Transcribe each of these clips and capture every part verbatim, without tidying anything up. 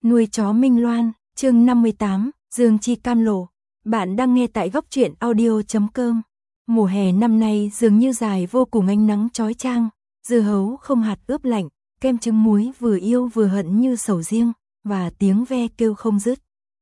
Nuôi chó Minh Loan, chương năm mươi tám, Dương Chi cam lộ. Bạn đang nghe tại góc truyện audio chấm com. Mùa hè năm nay dường như dài vô cùng, ánh nắng chói chang, dưa hấu không hạt ướp lạnh, kem trứng muối vừa yêu vừa hận như sầu riêng, và tiếng ve kêu không dứt.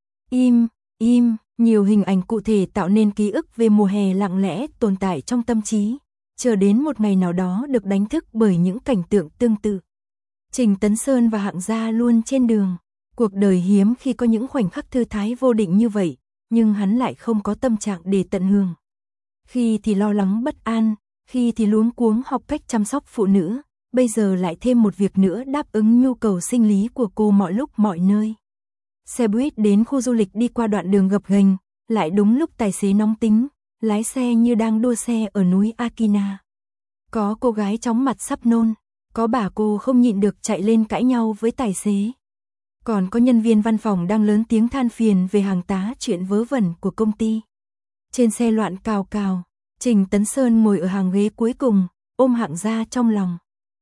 Im, im, nhiều hình ảnh cụ thể tạo nên ký ức về mùa hè lặng lẽ tồn tại trong tâm trí, chờ đến một ngày nào đó được đánh thức bởi những cảnh tượng tương tự. Trình Tấn Sơn và Hạng Gia luôn trên đường. Cuộc đời hiếm khi có những khoảnh khắc thư thái vô định như vậy, nhưng hắn lại không có tâm trạng để tận hưởng. Khi thì lo lắng bất an, khi thì luống cuống học cách chăm sóc phụ nữ, bây giờ lại thêm một việc nữa đáp ứng nhu cầu sinh lý của cô mọi lúc mọi nơi. Xe buýt đến khu du lịch đi qua đoạn đường gập ghềnh, lại đúng lúc tài xế nóng tính, lái xe như đang đua xe ở núi Akina. Có cô gái chóng mặt sắp nôn, có bà cô không nhịn được chạy lên cãi nhau với tài xế. Còn có nhân viên văn phòng đang lớn tiếng than phiền về hàng tá chuyện vớ vẩn của công ty. Trên xe loạn cào cào, Trình Tấn Sơn ngồi ở hàng ghế cuối cùng, ôm Hạng Gia trong lòng.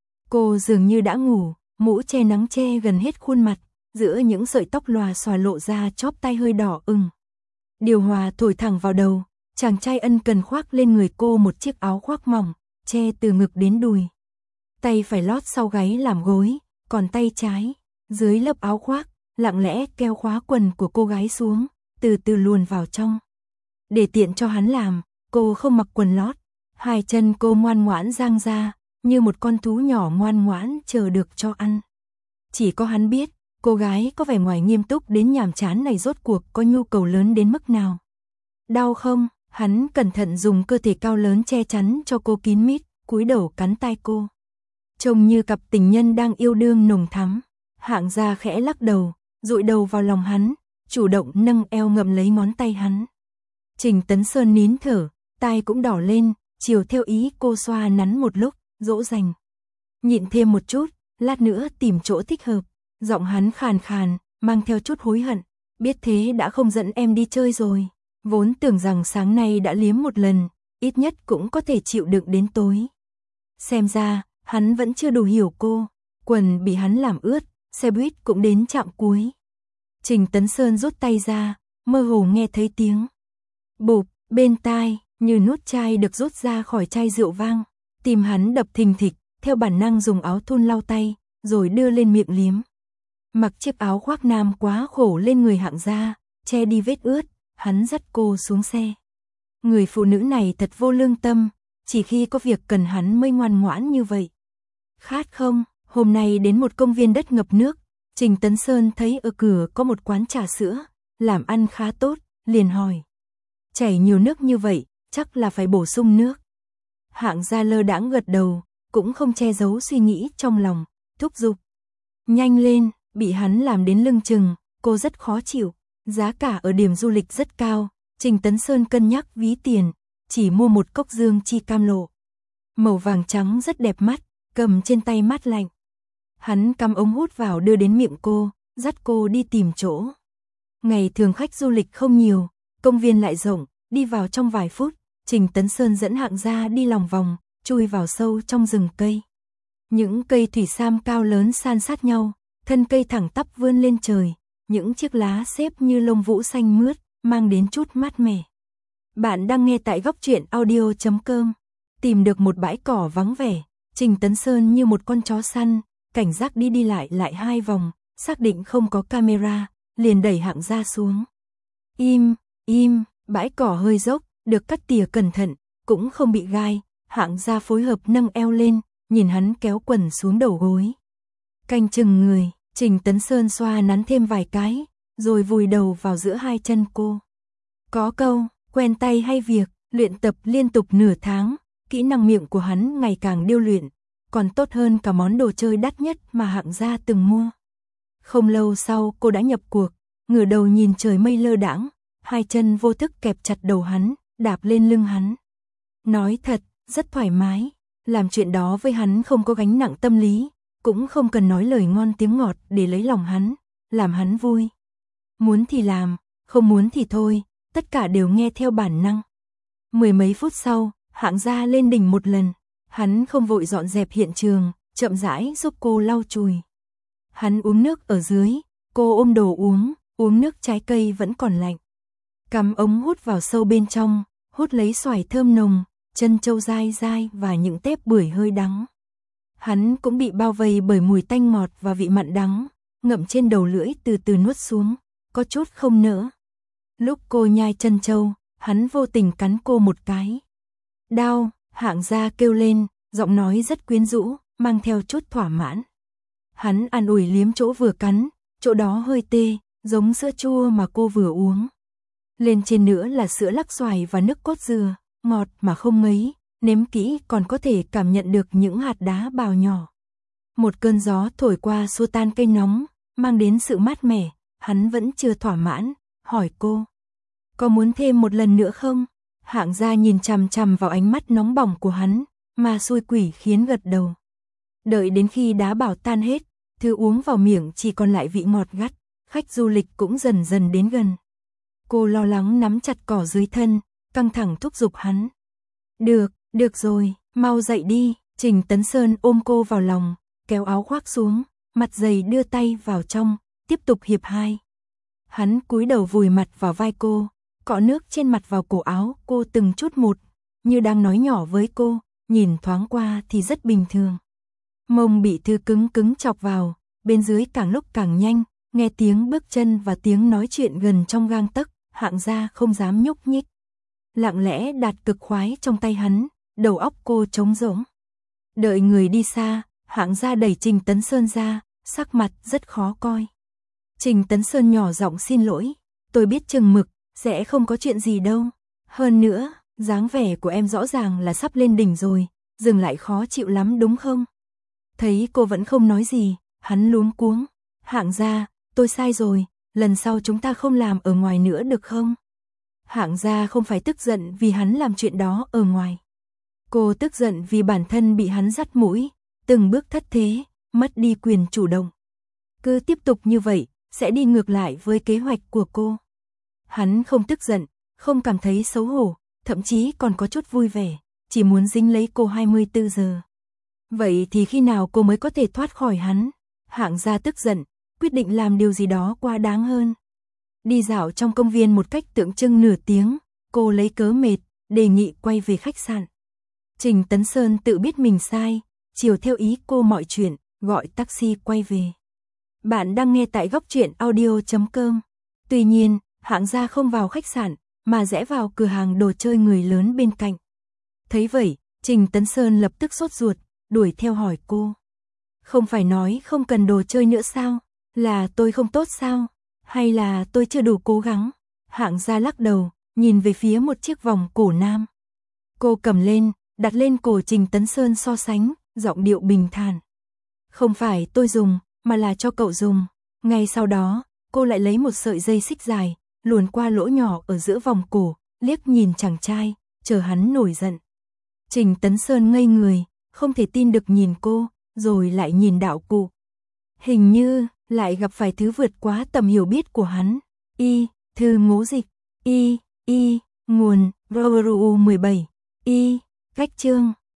Cô dường như đã ngủ, mũ che nắng che gần hết khuôn mặt, giữa những sợi tóc lòa xòa lộ ra chóp tai hơi đỏ ửng. Điều hòa thổi thẳng vào đầu, chàng trai ân cần khoác lên người cô một chiếc áo khoác mỏng, che từ ngực đến đùi. Tay phải lót sau gáy làm gối, còn tay trái, dưới lớp áo khoác, lặng lẽ kéo khóa quần của cô gái xuống, từ từ luồn vào trong. Để tiện cho hắn làm, cô không mặc quần lót, hai chân cô ngoan ngoãn dang ra, như một con thú nhỏ ngoan ngoãn chờ được cho ăn. Chỉ có hắn biết, cô gái có vẻ ngoài nghiêm túc đến nhàm chán này rốt cuộc có nhu cầu lớn đến mức nào. Đau không? Hắn cẩn thận dùng cơ thể cao lớn che chắn cho cô kín mít, cúi đầu cắn tai cô. Trông như cặp tình nhân đang yêu đương nồng thắm. Hạng Gia khẽ lắc đầu, dụi đầu vào lòng hắn, chủ động nâng eo ngậm lấy ngón tay hắn. Trình Tấn Sơn nín thở, tai cũng đỏ lên, chiều theo ý cô xoa nắn một lúc, dỗ dành. Nhịn thêm một chút, lát nữa tìm chỗ thích hợp. Giọng hắn khàn khàn, mang theo chút hối hận. Biết thế đã không dẫn em đi chơi rồi. Vốn tưởng rằng sáng nay đã liếm một lần, ít nhất cũng có thể chịu đựng đến tối. Xem ra, hắn vẫn chưa đủ hiểu cô. Quần bị hắn làm ướt, xe buýt cũng đến trạm cuối. Trình Tấn Sơn rút tay ra, mơ hồ nghe thấy tiếng bụp bên tai, như nút chai được rút ra khỏi chai rượu vang. Tim hắn đập thình thịch, theo bản năng dùng áo thun lau tay, rồi đưa lên miệng liếm. Mặc chiếc áo khoác nam quá khổ lên người Hạng Gia, che đi vết ướt, hắn dắt cô xuống xe. Người phụ nữ này thật vô lương tâm, chỉ khi có việc cần hắn mới ngoan ngoãn như vậy. Khát không? Hôm nay đến một công viên đất ngập nước, Trình Tấn Sơn thấy ở cửa có một quán trà sữa, làm ăn khá tốt, liền hỏi. Chảy nhiều nước như vậy, chắc là phải bổ sung nước. Hạng Gia lơ đãng gật đầu, cũng không che giấu suy nghĩ trong lòng, thúc giục. Nhanh lên, bị hắn làm đến lưng chừng, cô rất khó chịu, giá cả ở điểm du lịch rất cao, Trình Tấn Sơn cân nhắc ví tiền, chỉ mua một cốc Dương Chi cam lộ. Màu vàng trắng rất đẹp mắt, cầm trên tay mát lạnh. Hắn cắm ống hút vào đưa đến miệng cô, dắt cô đi tìm chỗ. Ngày thường khách du lịch không nhiều, công viên lại rộng, đi vào trong vài phút, Trình Tấn Sơn dẫn Hạng Gia đi lòng vòng, chui vào sâu trong rừng cây. Những cây thủy sam cao lớn san sát nhau, thân cây thẳng tắp vươn lên trời, những chiếc lá xếp như lông vũ xanh mướt, mang đến chút mát mẻ. Bạn đang nghe tại góc truyện audio chấm com. Tìm được một bãi cỏ vắng vẻ, Trình Tấn Sơn như một con chó săn, cảnh giác đi đi lại lại hai vòng, xác định không có camera, liền đẩy Hạng Gia xuống. Im, im, bãi cỏ hơi dốc, được cắt tỉa cẩn thận, cũng không bị gai. Hạng Gia phối hợp nâng eo lên, nhìn hắn kéo quần xuống đầu gối. Canh chừng người, Trình Tấn Sơn xoa nắn thêm vài cái, rồi vùi đầu vào giữa hai chân cô. Có câu, quen tay hay việc, luyện tập liên tục nửa tháng, kỹ năng miệng của hắn ngày càng điêu luyện, còn tốt hơn cả món đồ chơi đắt nhất mà Hạng Gia từng mua. Không lâu sau cô đã nhập cuộc, ngửa đầu nhìn trời mây lơ đãng, hai chân vô thức kẹp chặt đầu hắn, đạp lên lưng hắn. Nói thật, rất thoải mái, làm chuyện đó với hắn không có gánh nặng tâm lý, cũng không cần nói lời ngon tiếng ngọt để lấy lòng hắn, làm hắn vui. Muốn thì làm, không muốn thì thôi, tất cả đều nghe theo bản năng. Mười mấy phút sau, Hạng Gia lên đỉnh một lần, hắn không vội dọn dẹp hiện trường, chậm rãi giúp cô lau chùi. Hắn uống nước ở dưới, Cô ôm đồ uống, uống nước trái cây vẫn còn lạnh. Cắm ống hút vào sâu bên trong, hút lấy xoài thơm nồng, trân châu dai dai và những tép bưởi hơi đắng. Hắn cũng bị bao vây bởi mùi tanh ngọt và vị mặn đắng, ngậm trên đầu lưỡi từ từ nuốt xuống, có chút không nỡ. Lúc cô nhai trân châu, hắn vô tình cắn cô một cái. Đau, Hạng Gia kêu lên, giọng nói rất quyến rũ, mang theo chút thỏa mãn. Hắn an ủi liếm chỗ vừa cắn, chỗ đó hơi tê, giống sữa chua mà cô vừa uống. Lên trên nữa là sữa lắc xoài và nước cốt dừa, ngọt mà không ngấy, nếm kỹ còn có thể cảm nhận được những hạt đá bào nhỏ. Một cơn gió thổi qua xua tan cây nóng, mang đến sự mát mẻ, hắn vẫn chưa thỏa mãn, hỏi cô. Có muốn thêm một lần nữa không? Hạng Gia nhìn chằm chằm vào ánh mắt nóng bỏng của hắn, mà xui quỷ khiến gật đầu. Đợi đến khi đá bào tan hết, thứ uống vào miệng chỉ còn lại vị ngọt gắt, khách du lịch cũng dần dần đến gần. Cô lo lắng nắm chặt cỏ dưới thân, căng thẳng thúc giục hắn. Được, được rồi, mau dậy đi. Trình Tấn Sơn ôm cô vào lòng, kéo áo khoác xuống, mặt dày đưa tay vào trong, tiếp tục hiệp hai. Hắn cúi đầu vùi mặt vào vai cô, cọ nước trên mặt vào cổ áo cô từng chút một, như đang nói nhỏ với cô, nhìn thoáng qua thì rất bình thường. Mông bị thứ cứng cứng chọc vào, bên dưới càng lúc càng nhanh, nghe tiếng bước chân và tiếng nói chuyện gần trong gang tấc, Hạng Gia không dám nhúc nhích. Lặng lẽ đạt cực khoái trong tay hắn, đầu óc cô trống rỗng. Đợi người đi xa, Hạng Gia đẩy Trình Tấn Sơn ra, sắc mặt rất khó coi. Trình Tấn Sơn nhỏ giọng xin lỗi, tôi biết chừng mực, sẽ không có chuyện gì đâu. Hơn nữa, dáng vẻ của em rõ ràng là sắp lên đỉnh rồi, dừng lại khó chịu lắm đúng không? Thấy cô vẫn không nói gì, hắn luống cuống. Hạng Gia, tôi sai rồi, lần sau chúng ta không làm ở ngoài nữa được không? Hạng Gia không phải tức giận vì hắn làm chuyện đó ở ngoài. Cô tức giận vì bản thân bị hắn dắt mũi, từng bước thất thế, mất đi quyền chủ động. Cứ tiếp tục như vậy, sẽ đi ngược lại với kế hoạch của cô. Hắn không tức giận, không cảm thấy xấu hổ, thậm chí còn có chút vui vẻ, chỉ muốn dính lấy cô hai mươi tư giờ. Vậy thì khi nào cô mới có thể thoát khỏi hắn? Hạng Gia tức giận, quyết định làm điều gì đó quá đáng hơn. Đi dạo trong công viên một cách tượng trưng nửa tiếng, cô lấy cớ mệt, đề nghị quay về khách sạn. Trình Tấn Sơn tự biết mình sai, chiều theo ý cô mọi chuyện, gọi taxi quay về. Bạn đang nghe tại góc truyện audio chấm com. Tuy nhiên, Hạng Gia không vào khách sạn, mà rẽ vào cửa hàng đồ chơi người lớn bên cạnh. Thấy vậy, Trình Tấn Sơn lập tức sốt ruột, đuổi theo hỏi cô. Không phải nói không cần đồ chơi nữa sao? Là tôi không tốt sao? Hay là tôi chưa đủ cố gắng? Hạng Gia lắc đầu, nhìn về phía một chiếc vòng cổ nam. Cô cầm lên, đặt lên cổ Trình Tấn Sơn so sánh, giọng điệu bình thản. Không phải tôi dùng, mà là cho cậu dùng. Ngay sau đó, cô lại lấy một sợi dây xích dài, luồn qua lỗ nhỏ ở giữa vòng cổ, liếc nhìn chàng trai, chờ hắn nổi giận. Trình Tấn Sơn ngây người, không thể tin được nhìn cô, rồi lại nhìn đạo cụ. Hình như, lại gặp phải thứ vượt quá tầm hiểu biết của hắn. Y, thư ngố dịch. Y, Y, nguồn, R R U mười bảy. Y, cách chương.